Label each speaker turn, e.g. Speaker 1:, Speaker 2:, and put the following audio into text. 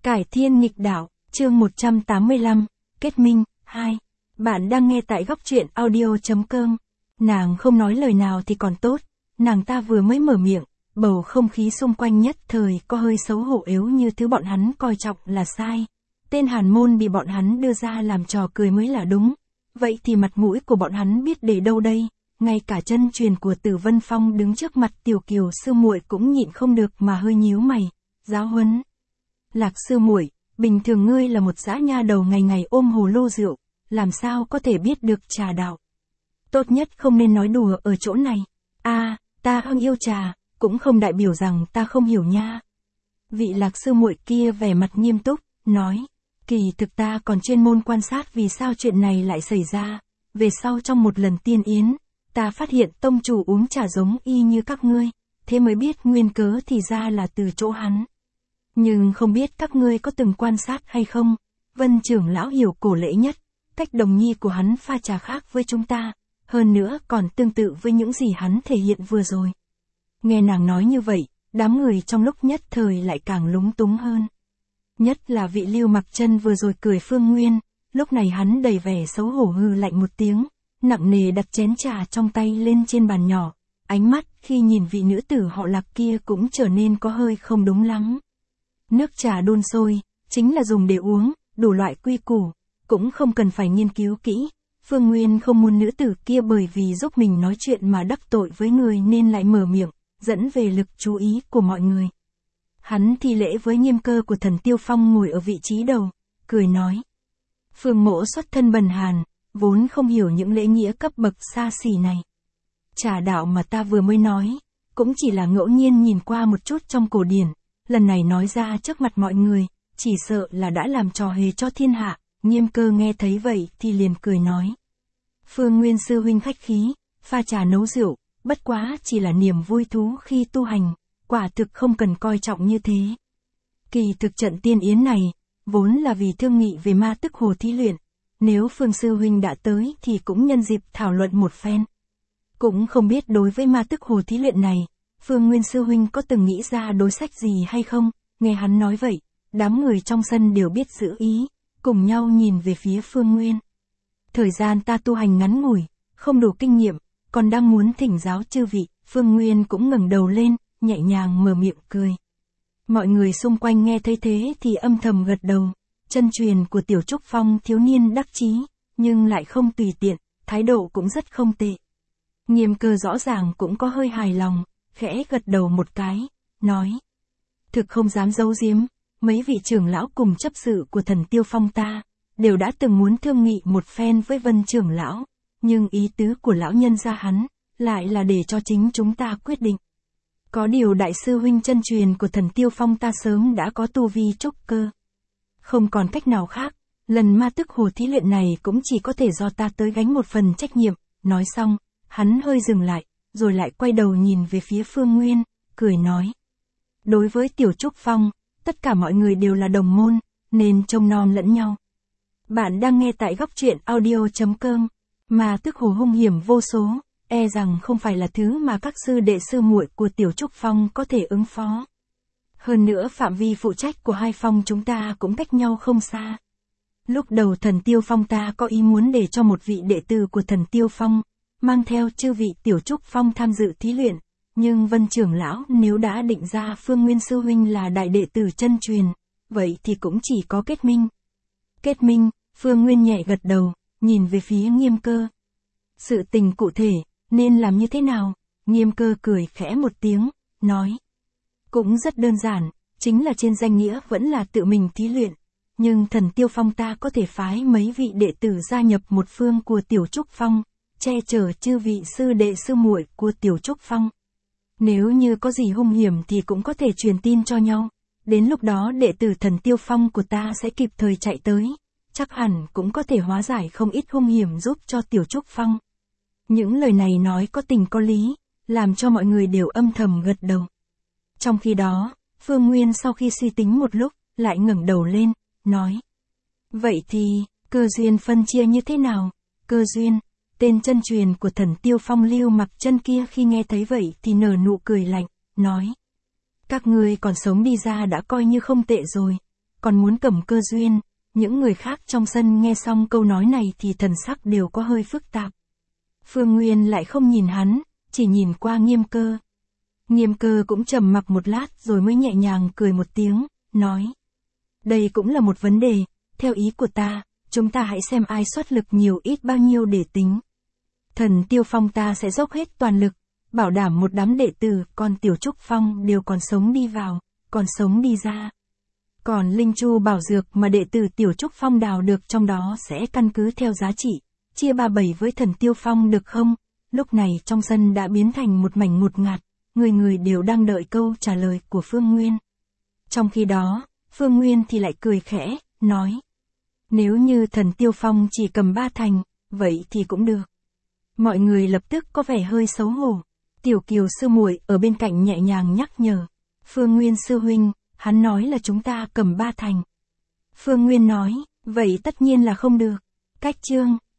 Speaker 1: Cải thiên nghịch đạo, chương 185, kết minh, 2. Bạn đang nghe tại góc truyện audio.com. Nàng không nói lời nào thì còn tốt, nàng ta vừa mới mở miệng, bầu không khí xung quanh nhất thời có hơi xấu hổ yếu như thứ bọn hắn coi trọng là sai. Tên Hàn Môn bị bọn hắn đưa ra làm trò cười mới là đúng. Vậy thì mặt mũi của bọn hắn biết để đâu đây? Ngay cả chân truyền của Tử Vân Phong đứng trước mặt Tiểu Kiều sư muội cũng nhịn không được mà hơi nhíu mày. Giáo huấn. Lạc sư muội, bình thường ngươi là một dã nha đầu ngày ngày ôm hồ lô rượu, làm sao có thể biết được trà đạo? Tốt nhất không nên nói đùa ở chỗ này. Ta không yêu trà, cũng không đại biểu rằng ta không hiểu nha. Vị Lạc sư muội kia vẻ mặt nghiêm túc, nói, kỳ thực ta còn chuyên môn quan sát vì sao chuyện này lại xảy ra. Về sau trong một lần tiên yến, ta phát hiện tông chủ uống trà giống y như các ngươi, thế mới biết nguyên cớ thì ra là từ chỗ hắn. Nhưng không biết các ngươi có từng quan sát hay không, Vân trưởng lão hiểu cổ lễ nhất, cách đồng nhi của hắn pha trà khác với chúng ta, hơn nữa còn tương tự với những gì hắn thể hiện vừa rồi. Nghe nàng nói như vậy, đám người trong lúc nhất thời lại càng lúng túng hơn. Nhất là vị Lưu Mặc Chân vừa rồi cười Phương Nguyên, lúc này hắn đầy vẻ xấu hổ hừ lạnh một tiếng, nặng nề đặt chén trà trong tay lên trên bàn nhỏ, ánh mắt khi nhìn vị nữ tử họ Lạc kia cũng trở nên có hơi không đúng lắm. Nước trà đun sôi, chính là dùng để uống, đủ loại quy củ, cũng không cần phải nghiên cứu kỹ. Phương Nguyên không muốn nữ tử kia bởi vì giúp mình nói chuyện mà đắc tội với người nên lại mở miệng, dẫn về lực chú ý của mọi người. Hắn thi lễ với Nghiêm Cơ của Thần Tiêu Phong ngồi ở vị trí đầu, cười nói. Phương mỗ xuất thân bần hàn, vốn không hiểu những lễ nghĩa cấp bậc xa xỉ này. Trà đạo mà ta vừa mới nói, cũng chỉ là ngẫu nhiên nhìn qua một chút trong cổ điển, lần này nói ra trước mặt mọi người, chỉ sợ là đã làm trò hề cho thiên hạ. Nghiêm Cơ nghe thấy vậy thì liền cười nói. Phương Nguyên sư huynh khách khí, pha trà nấu rượu, bất quá chỉ là niềm vui thú khi tu hành, quả thực không cần coi trọng như thế. Kỳ thực trận tiên yến này, vốn là vì thương nghị về ma tức hồ thí luyện, nếu Phương sư huynh đã tới thì cũng nhân dịp thảo luận một phen. Cũng không biết đối với ma tức hồ thí luyện này, Phương Nguyên sư huynh có từng nghĩ ra đối sách gì hay không? Nghe hắn nói vậy, đám người trong sân đều biết giữ ý, cùng nhau nhìn về phía Phương Nguyên. Thời gian ta tu hành ngắn ngủi, không đủ kinh nghiệm, còn đang muốn thỉnh giáo chư vị. Phương Nguyên cũng ngẩng đầu lên, nhẹ nhàng mở miệng cười. Mọi người xung quanh nghe thấy thế thì âm thầm gật đầu. Chân truyền của Tiểu Trúc Phong thiếu niên đắc chí, nhưng lại không tùy tiện, thái độ cũng rất không tệ. Nghiêm Cơ rõ ràng cũng có hơi hài lòng, khẽ gật đầu một cái, nói. Thực không dám giấu giếm, mấy vị trưởng lão cùng chấp sự của Thần Tiêu Phong ta, đều đã từng muốn thương nghị một phen với Vân trưởng lão, nhưng ý tứ của lão nhân gia hắn, lại là để cho chính chúng ta quyết định. Có điều đại sư huynh chân truyền của Thần Tiêu Phong ta sớm đã có tu vi trúc cơ. Không còn cách nào khác, lần ma tức hồ thí luyện này cũng chỉ có thể do ta tới gánh một phần trách nhiệm. Nói xong, hắn hơi dừng lại, rồi lại quay đầu nhìn về phía Phương Nguyên, cười nói. Đối với Tiểu Trúc Phong, tất cả mọi người đều là đồng môn, nên trông nom lẫn nhau. Bạn đang nghe tại góc truyện audio.com. Mà tức hồ hung hiểm vô số, e rằng không phải là thứ mà các sư đệ sư muội của Tiểu Trúc Phong có thể ứng phó. Hơn nữa phạm vi phụ trách của hai phong chúng ta cũng cách nhau không xa. Lúc đầu Thần Tiêu Phong ta có ý muốn để cho một vị đệ tử của Thần Tiêu Phong, mang theo chư vị Tiểu Trúc Phong tham dự thí luyện, nhưng Vân trưởng lão nếu đã định ra Phương Nguyên sư huynh là đại đệ tử chân truyền, vậy thì cũng chỉ có kết minh. Kết minh, Phương Nguyên nhẹ gật đầu, nhìn về phía Nghiêm Cơ. Sự tình cụ thể, nên làm như thế nào? Nghiêm Cơ cười khẽ một tiếng, nói. Cũng rất đơn giản, chính là trên danh nghĩa vẫn là tự mình thí luyện, nhưng Thần Tiêu Phong ta có thể phái mấy vị đệ tử gia nhập một phương của Tiểu Trúc Phong, che chở chư vị sư đệ sư muội của Tiểu Trúc Phong. Nếu như có gì hung hiểm thì cũng có thể truyền tin cho nhau, đến lúc đó đệ tử Thần Tiêu Phong của ta sẽ kịp thời chạy tới, chắc hẳn cũng có thể hóa giải không ít hung hiểm giúp cho Tiểu Trúc Phong. Những lời này nói có tình có lý, làm cho mọi người đều âm thầm gật đầu. Trong khi đó, Phương Nguyên sau khi suy tính một lúc, lại ngẩng đầu lên, nói. Vậy thì, cơ duyên phân chia như thế nào? Cơ duyên, tên chân truyền của Thần Tiêu Phong Lưu Mặc Chân kia khi nghe thấy vậy thì nở nụ cười lạnh, nói. Các ngươi còn sống đi ra đã coi như không tệ rồi, còn muốn cầm cơ duyên. Những người khác trong sân nghe xong câu nói này thì thần sắc đều có hơi phức tạp. Phương Nguyên lại không nhìn hắn, chỉ nhìn qua Nghiêm Cơ. Nghiêm Cơ cũng trầm mặc một lát rồi mới nhẹ nhàng cười một tiếng, nói. Đây cũng là một vấn đề, theo ý của ta, chúng ta hãy xem ai xuất lực nhiều ít bao nhiêu để tính. Thần Tiêu Phong ta sẽ dốc hết toàn lực, bảo đảm một đám đệ tử còn Tiểu Trúc Phong đều còn sống đi vào, còn sống đi ra. Còn linh chu bảo dược mà đệ tử Tiểu Trúc Phong đào được trong đó sẽ căn cứ theo giá trị, chia 3/7 với Thần Tiêu Phong được không? Lúc này trong sân đã biến thành một mảnh ngột ngạt, người người đều đang đợi câu trả lời của Phương Nguyên. Trong khi đó, Phương Nguyên thì lại cười khẽ, nói. Nếu như Thần Tiêu Phong chỉ cầm 3 thành, vậy thì cũng được. Mọi người lập tức có vẻ hơi xấu hổ. Tiểu Kiều sư muội ở bên cạnh nhẹ nhàng nhắc nhở. Phương Nguyên sư huynh, hắn nói là chúng ta cầm 3 thành. Phương Nguyên nói, vậy tất nhiên là không được. Cách chương